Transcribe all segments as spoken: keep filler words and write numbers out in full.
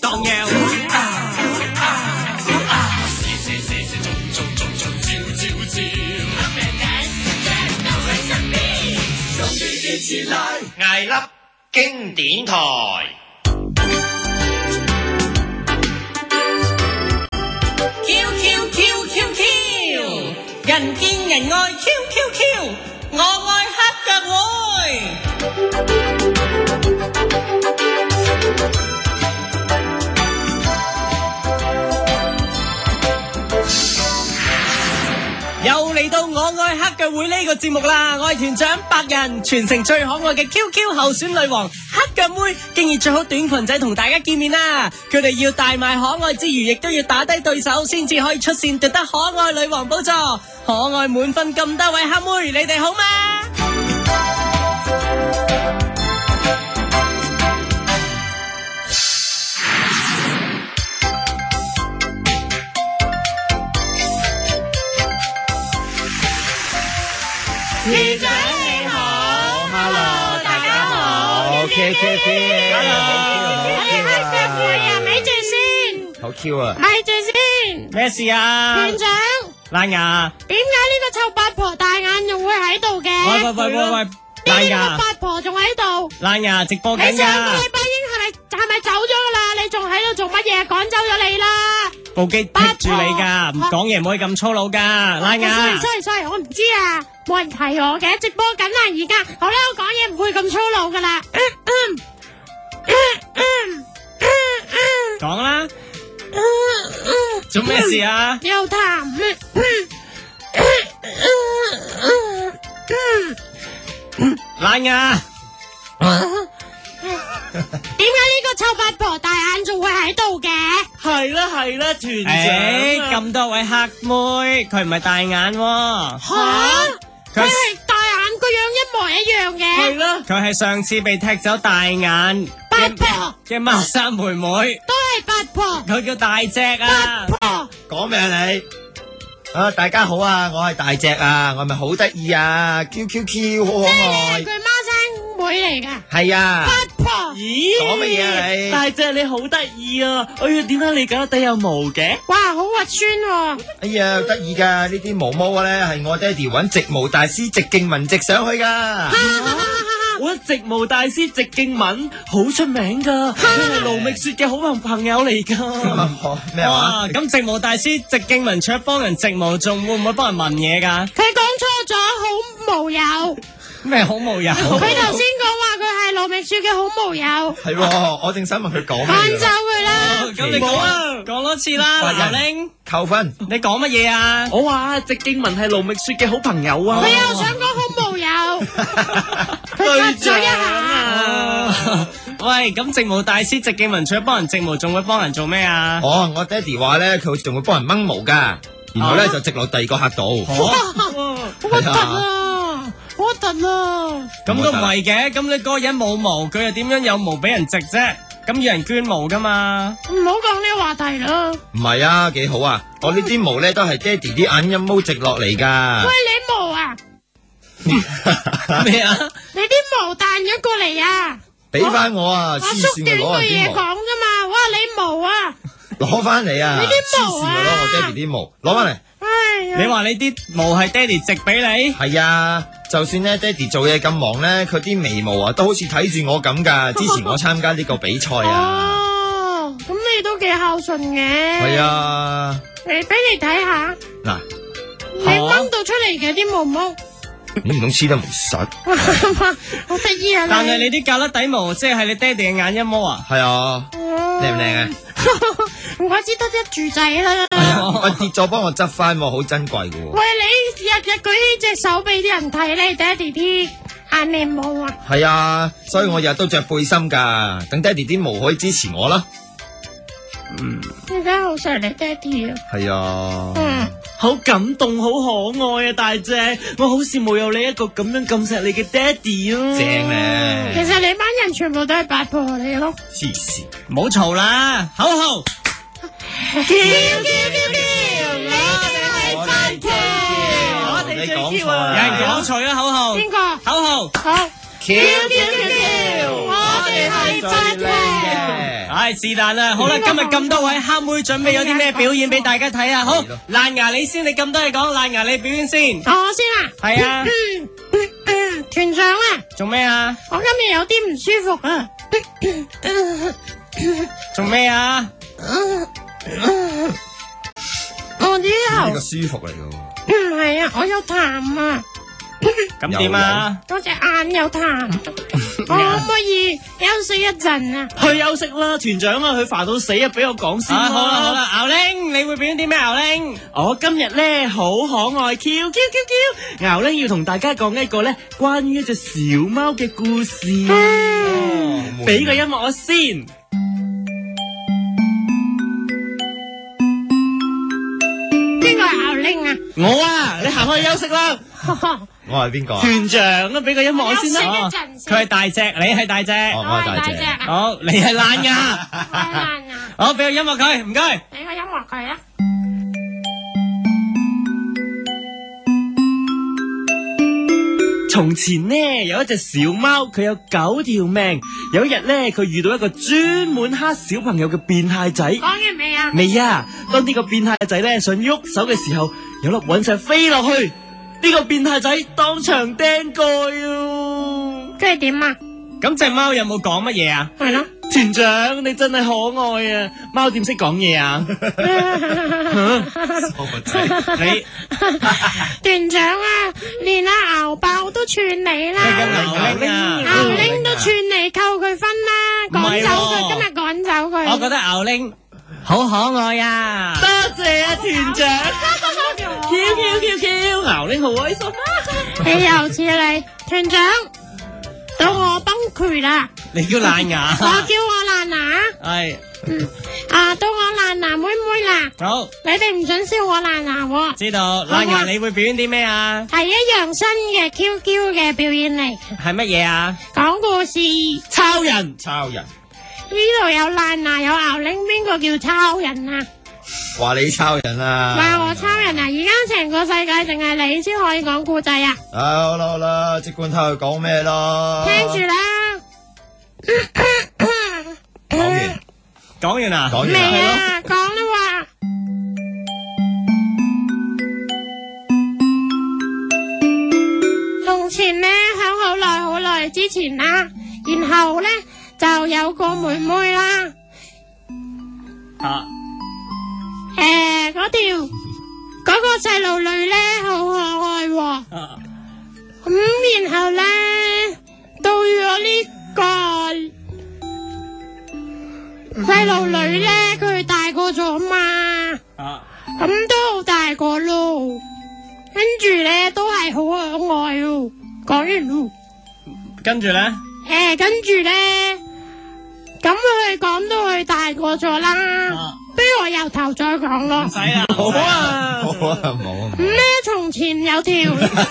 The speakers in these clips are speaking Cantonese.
蕩悠。 艾粒經典台。 Q Q Q Q Q， 人見人愛 Q Q Q， 我愛黑腳會。又嚟到我愛黑腳會呢個節目啦！我係團長白人，全城最可愛嘅 Q Q 候選女王黑腳妹，竟然着好短裙仔同大家見面啦！佢哋要大賣可愛之餘，亦都要打低對手，先至可以出線奪得可愛女王寶座。可愛滿分咁多位黑妹，你哋好嗎？團長你好 ，Hello， 大家好 ，Q Q Q，Hello， 我哋黑腳會啊，咪住先， 好 Q 啊！ 咪住先， 咩事啊？ 團長， 爛牙， 點解呢個臭八婆大眼仲會喺度嘅？ 喂喂喂喂喂， 呢啲爛牙個，八婆仲喺度。 爛牙直播緊你上個噶， 禮拜已經係咪係咪走咗噶啦？你仲喺度做乜嘢？趕走咗你啦！ 部機棘住你噶，唔講嘢唔可以咁粗魯噶，爛牙。 sorry sorry sorry，我唔知啊，冇人提我嘅，直播緊啊而家。好啦，我講嘢唔會咁粗魯噶啦。 講啦，做咩事啊？ 又痰。 爛牙， 點解呢個臭八婆大眼仲會喺度嘅？ 係啦係啦，團誒， 長咁多位黑妹，佢唔係大眼喎， 吓， 佢佢係大眼個樣一模一樣嘅。 係啦， 佢係上次被踢走大眼八婆嘅孖生妹妹， 都係八婆。 佢叫大隻啊！ 婆講咩啊你？啊，大家好啊，我係大隻啊，我係咪好得意啊 ？Q Q Q 好可即係愛你係，佢孖生妹嚟噶。 係啊， 八婆， 咦？ 講乜嘢啊你？ 大隻你好得意啊！哎呀，點解你腳底有毛嘅？ 哇，好核酸喎！ 哎呀，得意噶呢啲毛毛咧，係我爹哋揾直毛大師直徑文直上去噶。 我直毛大師直徑文好出名噶，佢係盧覓雪嘅好朋朋友嚟噶。 咩話？ 哇！咁直毛大師直徑文除咗幫人直毛，仲會唔會幫人問嘢㗎？ 佢講錯咗，好無友。 咩好無友？ 佢頭先講話佢係盧覓雪嘅好無友， 係喎，我正想問佢講趕咩走佢啦！ 咁你講啊，講多次啦， 喂劉玲， 扣分。 你講乜嘢啊？ 我話直徑文係盧覓雪嘅好朋友啊。 佢又想講好無友，佢窒咗一下。 啊喂，咁直毛大師直徑文除咗幫人直毛，仲會幫人做咩啊？ 哦，我爹哋話咧，佢仲會幫人掹毛噶，然後咧啊就直落第二個客度。 哇，好核突啊！好核突啊！ 咁都唔係嘅，咁你嗰個人冇毛，佢又點樣有毛俾人直啫？咁要人捐毛噶嘛？ 唔好講呢個話題啦。 唔係啊，幾好啊！我呢啲毛咧都係爹哋啲眼陰毛直落嚟噶喂，。你毛啊？ 咩啊？ 你啲毛彈咗過嚟啊！ 俾翻我啊！ 我黐線縮短句嘅攞人嘢講啲毛， 啫嘛。哇，你毛啊！ 攞翻嚟啊！ 你啲毛啊黐線嘅攞我爹哋啲毛，攞翻嚟。 哎呀， 你話你啲毛係爹哋直俾你？ 係啊，就算咧爹哋做嘢咁忙咧，佢啲眉毛啊都好似睇住我咁噶。之前我參加呢個比賽啊， 哦，咁你都幾孝順嘅。 係啊， 你俾你睇下， 嗱， 你掹到出嚟嘅啲毛毛， 你唔通黐得唔實？ 好得意啊！ 但係你啲胳肋底毛，即係你爹哋嘅眼陰毛啊？ 係啊，靚唔靚啊？ 唔怪之得一住仔啦。 係啊，我跌咗幫我執翻喎，好珍貴嘅喎。 喂，你日日舉起隻手俾啲人睇你爹哋啲眼眉毛啊！ 係啊，所以我日日都着背心噶，等爹哋啲毛可以支持我啦。 嗯， 你真係好錫你爹哋啊！ 係啊， 嗯， 好感動，好可愛啊！大隻，我好羨慕有你一個咁樣咁錫你嘅爹哋啊！ 正咧， 其實你班人全部都係八婆嚟咯。 黐線。 唔好嘈啦，口號。 叫叫叫叫，我哋係八婆。 我哋最你講 Q 錯啊！ 有人講錯咗口號。 邊個？ 口號。 好。 Q Q Q， 我哋係八婆。 係唉，是但啦。好啦，今日咁多位黑妹準備有啲咩表演俾大家睇啊？好，爛牙你先，你咁多嘢講，爛牙你表演先。 我先啊。 係啊。 嗯嗯嗯，團長啊。 做咩啊？ 我今日有啲唔舒服啊。 做咩啊？ 我之後呢個舒服嚟嘅喎。 唔係啊，我有痰啊。 咁點啊？ 我隻眼有痰，我可唔可以休息一陣啊？ 去休息啦，團長啊，佢煩到死啊，俾我講先啦。 啊，好啦好啦，牛玲，你會表演啲咩？牛玲， 我今日咧好可愛，Q Q Q Q，牛玲要同大家講一個咧關於一隻小貓嘅故事。俾個音樂我先。 邊個係牛玲啊？ 我啊，你行開休息啦。 我係邊個啊？ 團長啊，俾個音樂我先啦。 休息一陣先。 佢係大隻，你係大隻。 哦，我係大隻。 啊。 好，你係爛牙。 我係爛牙。 好，俾個音樂佢，唔該。 俾個音樂佢啦。 從前呢，有一隻小貓，佢有九條命。有一日呢，佢遇到一個專門蝦小朋友嘅變態仔。 講完未啊？ 未啊！當呢個變態仔呢想喐手嘅時候，有粒隕石飛落去，呢個變態仔當場釘蓋啊！ 即係點啊？ 咁隻貓有冇講乜嘢啊？ 係咯。 團長，你真係可愛啊！貓點識講嘢啊？ 你團長啊，連阿牛爆都串你啦， 牛玲啊， 牛玲都串你扣佢分啦，趕走佢，今日趕走佢。 我覺得牛玲好可愛啊！ 多謝啊，團長！Q Q Q Q，牛玲好開心啊！ 你又似你，團長，到我崩潰啦！ 你叫爛牙， 我叫我爛牙。 係啊，到我爛牙妹妹啦！ 好， 你哋唔准笑我爛牙喎。 知道爛牙你會表演啲咩啊？ 係一樣新嘅 Q Q 嘅表演嚟， 係乜嘢啊？ 講故事。 超人， 超人。 呢度有爛牙有牛玲，邊個叫超人啊？ 話你超人啊！ 話我超人啊！而家成個世界淨係你先可以講故仔啊！ 啊好啦好啦，即管睇佢講咩啦。 聽住啦。 講完， 講完啦， 講完未啦。 啊？講啦話。從前呢，響好耐好耐之前啦，然後呢就有個妹妹啦。 啊， 誒，嗰條嗰個細路女咧好可愛喎。 啊咁然後咧到咗呢個細路女咧，佢大個咗嘛， 啊， 咁都好大個咯。跟住咧都係好可愛咯。講完咯。 跟住咧， 誒，跟住咧，咁佢講到佢大個咗啦。 啊不如我由頭再講咯。 唔使啦， 好啊！ 好啊，冇啊。 咁咧，從前有條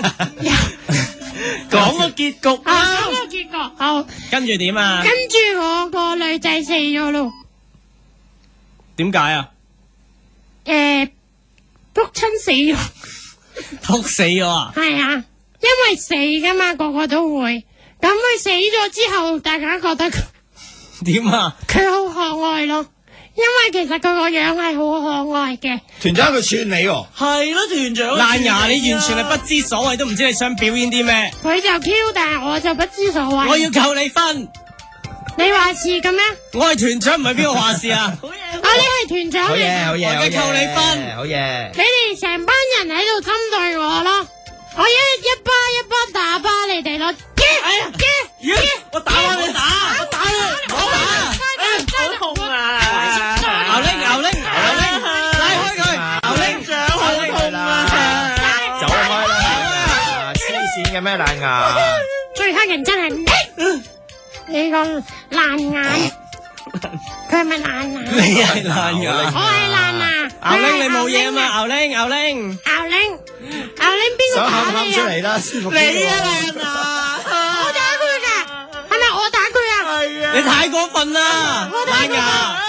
講個結局啊， 啊！ 咁個結局好。 跟住點啊？ 跟住我個女仔死咗咯。 點解啊？ 誒，仆親死咗。 撲死咗啊！ 係啊，因為死噶嘛，個個都會。咁佢死咗之後，大家覺得佢點啊？ 佢好可愛咯。因為其實佢個樣係好可愛嘅。 團長佢串你喎。 係咯，團長。 爛牙，你完全係不知所謂，都唔知你想表演啲咩。 佢就 Q，但係我就不知所謂。 我要扣你分。 你話事嘅咩？ 我係團長，唔係邊個話事啊？ 好嘢！ 啊，你係團長嚟好嘢，好㗎。 嘢， 我而家扣你分好嘢。 你哋成班人喺度針對我咯。我一一巴一巴打巴你哋咯。 哎呀， 耶耶！我打我你打，我打你，我打，好痛啊！ 牛玲，牛玲，牛玲，拉開佢，牛玲， 長好痛啊！ 走開啦！黐線嘅咩爛牙？ 最黑人真係你，你個爛眼，佢係咪爛眼？ 你係爛牙。 我係爛牙。 牛玲，你冇嘢啊嘛？牛玲，牛玲， 牛玲，牛玲邊個想喊打你啊？ 喊出嚟啦，舒服啲喎。 你啊，爛牙！ 我打佢㗎，係咪我打佢啊？ 係啊！ 你太過分啦，爛牙。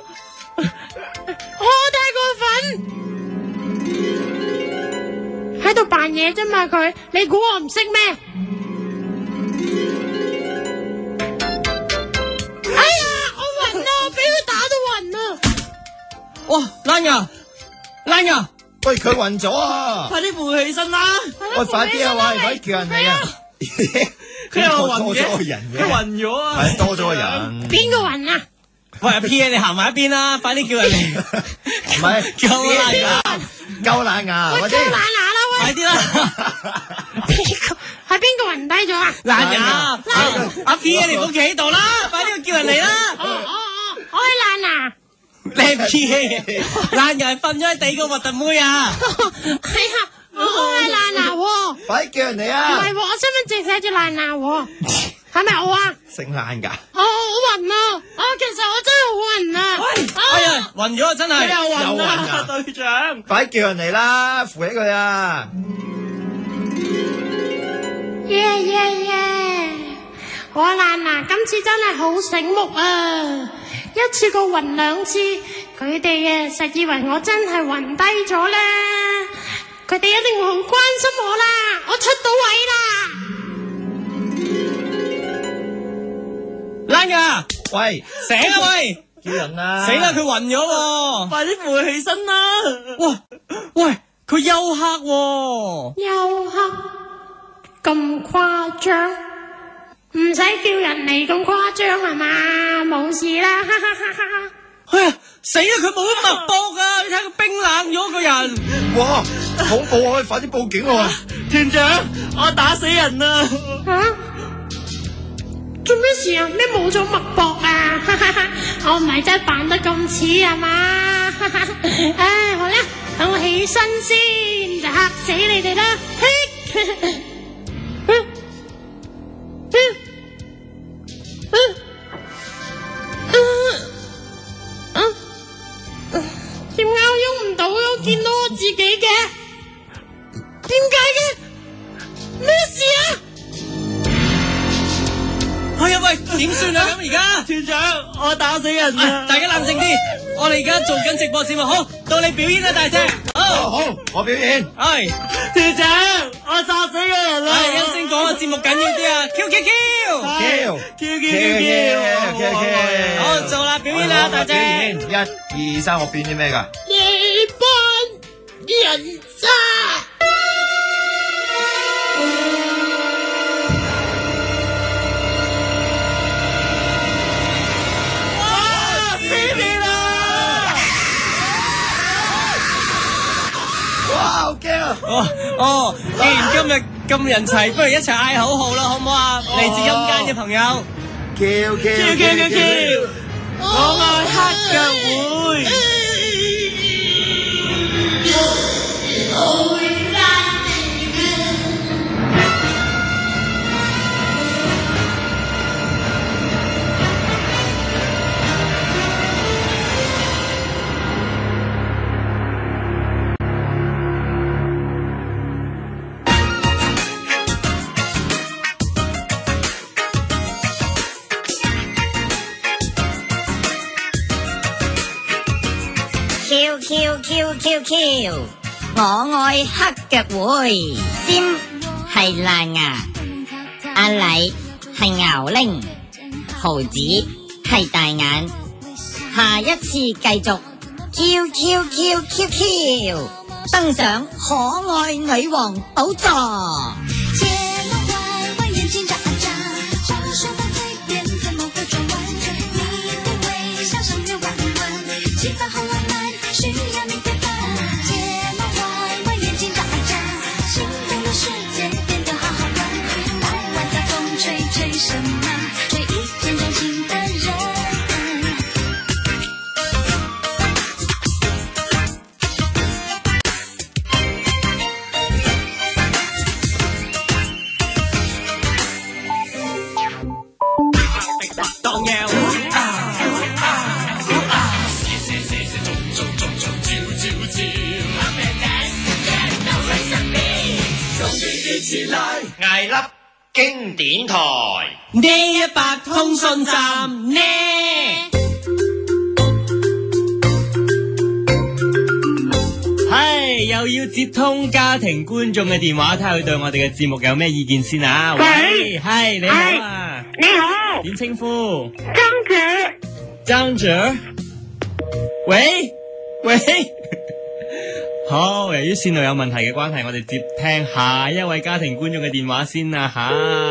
我太過分，喺度扮嘢啫嘛佢，你估我唔識咩？哎呀，我暈啦，我俾佢打哇，爛牙，爛牙， 喂，佢暈咗啊！ 快啲扶起身啦！ 喂，快啲啊！喂，快啲叫人嚟啊！ 佢又暈多咗個嘅， 人嘅， 佢暈咗啊！ 係多咗個人。 邊個暈啊？ 喂，阿 P 你行埋一邊啦，快啲叫人嚟， 唔係叫爛牙， 救爛牙， 喂， 快啲！ 叫爛牙啦喂！ 快啲啦！ 邊個係邊個暈低咗啊？ 爛牙，阿 P 你唔好企喺度啦，快啲叫人嚟啦！ 哦哦哦，我係爛牙。 你係 P 爛牙瞓咗喺地個核突妹啊！ 係啊，我係爛牙喎。 快啲叫人嚟唔啊！ 係喎，我身份證寫住爛牙喎，係咪我啊？ 姓爛㗎。 我好暈啊！啊，其實我真係好暈啊！ 哎呀，暈咗啊，真係！ 佢又暈又暈啦， 啊隊長。 快啲叫人嚟啦，扶起佢啊！ 耶耶耶！我爛牙今次真係好醒目啊！一次過暈兩次，佢哋啊實以為我真係暈低咗咧，佢哋一定會好關心我啦！我出到位啦！ 爛牙， 喂， 醒啊喂！ 叫人啊！ 死啦，佢暈咗喎！ 快啲扶佢起身啦！ 哇，喂，佢休克喎！ 休克咁誇張，唔使叫人嚟咁誇張係嘛？冇事啦，哈哈哈哈！ 哎呀，死啦！佢冇咗脈搏啊！你睇佢冰冷咗個人。 哇，恐怖啊！快啲報警啊！ 團長，我打死人啦！ 吓？做咩事啊？咩冇咗脈搏啊？哈哈哈！我唔係真係扮得咁似係嘛？哈哈！唉，好啦，等我起身先，就嚇死你哋啦！嘿！點解我喐唔到？我見到我自己嘅，點解嘅？咩事啊？ 哎呀喂，點算啊咁而家？ 團長，我打死人哎啦！ 大家冷靜啲，我哋而家做緊直播節目，好，到你表演啦，大隻。 好好， 好，我表演。 係， 團長，我炸死個人啦！ 係，啱先講嘅節目緊要啲啊，Q Q Q。 叫 Q Q Q Q， 好，做啦，表演啦，大隻。 一、二、三，我表演啲咩㗎？ 夜班人渣。 哇，好驚啊！ 哦哦，既然今日咁人齊，不如一齊嗌口號啦，好唔好啊？嚟自陰間嘅朋友。 叫叫叫叫叫叫！我愛黑腳會。 Q Q Q Q Q， 我愛黑腳會，尖係爛牙，阿禮係牛鈴，豪子係大眼，下一次繼續 Q Q Q Q Q， 登上可愛女王寶座。 藝粒經典台呢一百通訊站呢？係又要接通家庭觀眾嘅電話，睇下佢對我哋嘅節目有咩意見先啊！喂，係你好啊， 你好， 點稱呼？ 張姐， 張姐，喂喂，好，由於線路有問題嘅關係，我哋接聽下一位家庭觀眾嘅電話先啦吓。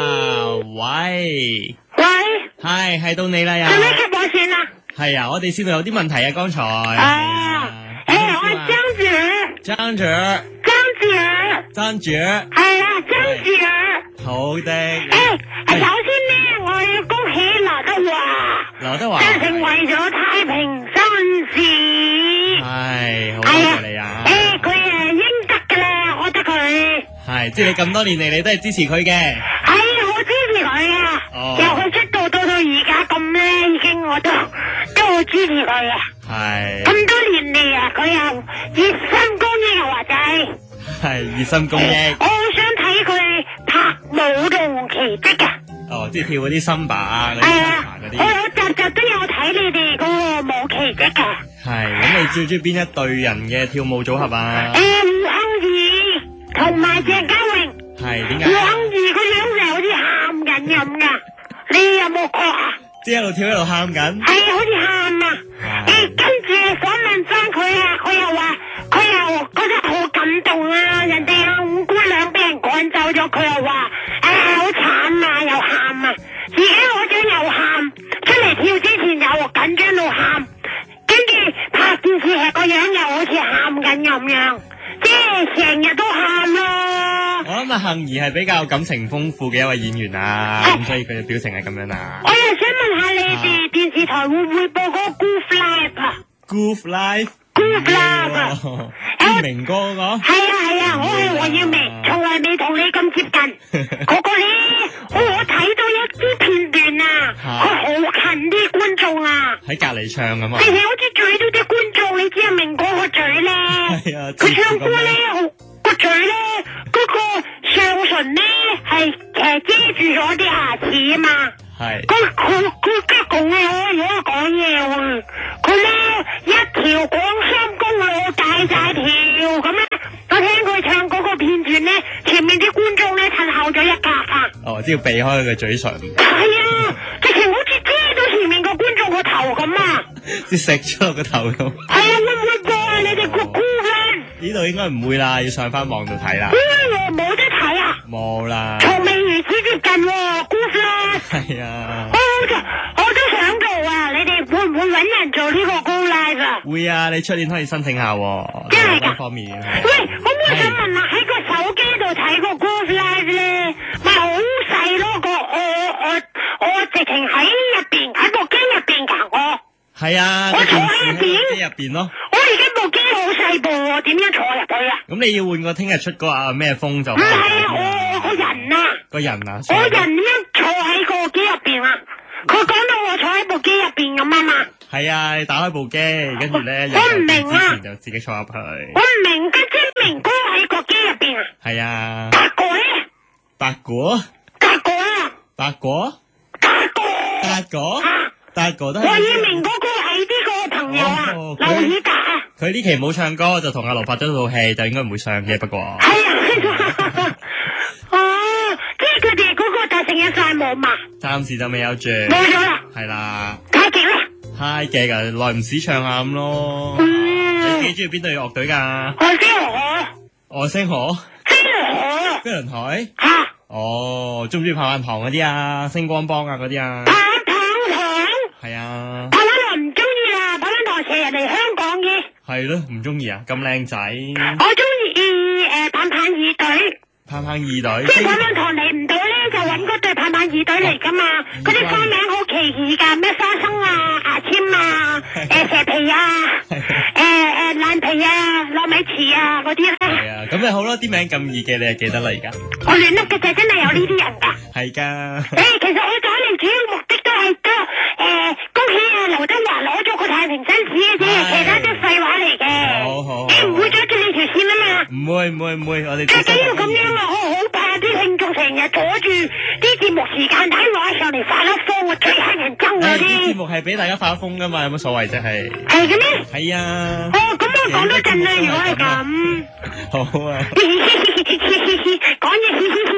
喂， 喂， 係係到你啦呀。 做咩吸我線啊？ 係啊，我哋線路有啲問題啊，剛才。 啊，誒，我係張姐。 張姐。 張姐。 張姐。 係啦，張姐。 好的。 誒，首先咧，我要恭喜劉德華。 劉德華。 即係成為咗太平紳士。 係，好多謝你啊。 誒，佢誒應得噶啦，我覺得佢。 係，即係你咁多年嚟，你都係支持佢嘅。 係啊，我支持佢啊。 哦。 由佢出道到到而家咁咧，已經我都都好支持佢啊。 係。 咁多年嚟啊，佢又熱心公益啊，華仔。 係熱心公益。 我好想睇佢拍舞動奇蹟啊！ 哦，即係跳嗰啲森巴啊，嗰啲係森啊巴嗰， 我啲。 有集集都有睇你哋嗰個舞奇蹟啊！ 係，咁你最中意邊一隊人嘅跳舞組合啊？ 誒，胡杏兒同埋鄭嘉穎。 係點胡杏解？ 兒個樣就好似喊緊咁噶，你有冇覺啊？ 即係一路跳一路喊緊。 係啊，好似喊啊！誒，跟住訪問翻佢啊，佢又話佢又覺得好感動啊！人哋啊五姑娘俾人趕走咗，佢又話誒好慘啊，又喊啊！自己攞獎又喊，出嚟跳之前又緊張到喊，跟住拍電視劇個樣又好似喊緊咁樣，即係成日都喊咯。 我諗阿杏兒係比較感情豐富嘅一位演員啊，咁所以佢嘅表情係咁樣啊。 我又想問下你哋電視台會唔會播嗰個 Goof Live 啊 Goof Live。 ？Goof Live 啊！ 啲明哥嗰個。 係啊係啊，我係黃耀明，從來未同你咁接近。嗰個咧，我我睇到一啲片段啊，佢好近啲觀眾啊， 喺隔離唱咁啊。 成日好似嘴到啲觀眾，你知阿明哥個嘴咧， 係啊， 佢唱歌咧，個嘴咧，嗰個上唇咧係誒遮住咗啲牙齒啊嘛。 係。 佢佢佢吉講嘢，如果講嘢喎，佢咧一條廣深公路大大條咁咧，我聽佢唱嗰個片段咧，前面啲觀眾咧褪後咗一格啊！ 哦，即係要避開佢嘅嘴唇。 係啊，直情好似遮到前面個觀眾個頭咁啊！ 即係食咗落個頭咁。 係啊，會唔會播啊？你哋估估咧？ 呢度應該唔會啦，要上翻網度睇啦。 咦，冇得睇啊！ 冇啦。 從未如此接近喎，估啦！ 係啊。 我就我都想做啊！你哋會唔會揾人做呢個高 live 啊？ 會啊，你出年可以申請下喎。 真係㗎呢方面。 喂，我我想問啊，喺個手機度睇個 Goof Live 咧，咪好細咯個我我我直情喺入邊喺部機入邊㗎我。 係啊， 我坐個電視喺入邊喺入邊咯。 我而家部機好細部喎，點樣坐入去啊？ 咁你要換個聽日出嗰個咩風就唔係啊，我我個人啊， 個人啊。 我人點樣坐喺個機入邊啊？佢講到我坐喺部機入邊咁啊嘛。 係啊，你打開部機，跟住咧我唔明啊之前就自己坐入去。 我唔明嘅，即係明哥喺個機入邊啊。 係啊。 達哥咧？ 達果？ 達哥啊？ 達果？ 達哥？ 達果？ 啊？ 達果都係。 黃耀明嗰個係呢個朋友啊， 哦劉以達啊。 佢呢期冇唱歌，就同阿盧拍咗套戲，就應該唔會上嘅。不過係啊，哦，即係佢哋嗰個達成一晒冇嘛？ 暫時就未有住。 冇咗啦。 係啦。 太極咧？ 太極啊，耐唔時唱下咁咯。 嗯。 你幾中意邊隊樂隊㗎？ 外星河。 外星河。 飛輪河。 飛輪海。 嚇。 哦，中唔中意棒棒堂嗰啲啊？星光幫啊嗰啲啊？ 棒棒堂。 係啊。 棒棒堂唔中意啦，棒棒堂成日嚟香港嘅。 係咯，唔中意啊？咁靚仔。 我中意誒棒棒二隊。 棒棒二隊。 即係棒棒堂嚟唔到咧，就揾嗰隊棒棒二隊嚟噶嘛。嗰啲花名好奇異㗎，咩花生啊、牙籤啊、誒蛇皮啊、誒誒爛皮啊、糯米糍啊嗰啲咧。 係啊，咁咪好咯，啲名咁易記，你就記得啦而家。 我亂笠嘅就真係有呢啲人㗎。 係㗎。 誒，其實我打嚟主要目的都係得誒，恭喜啊劉德華攞咗個太平紳士嘅啫，其他都廢話嚟嘅。 好好。 你唔會阻住你條線啊嘛？ 唔會唔會唔會，我哋最緊要咁樣啊！我好怕啲聽眾成日阻住啲節目時間打電話上嚟發粒瘋啊，最乞人憎嗰誒啲節啲。 目係俾大家發瘋㗎嘛，有乜所謂啫係？ 係嘅咩？ 係啊。 哦，咁我講多陣啦，如果係咁。 好啊。 講嘢，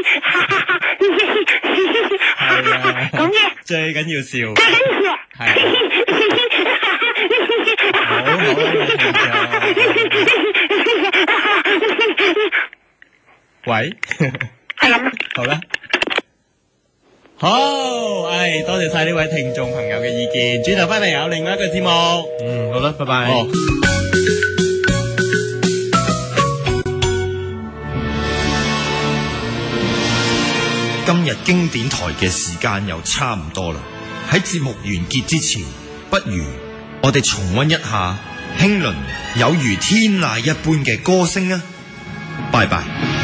講嘢。 最緊要笑。 最緊要笑。 係。好好啊， 位。 係咁。 好啦，好，唉，多謝晒呢位聽眾朋友嘅意見，轉頭翻嚟有另外一個節目。 嗯，好啦，拜拜。 哦今日經典台嘅時間又差唔多啦，喺節目完結之前，不如我哋重溫一下興倫有如天籟一般嘅歌聲啊！拜拜。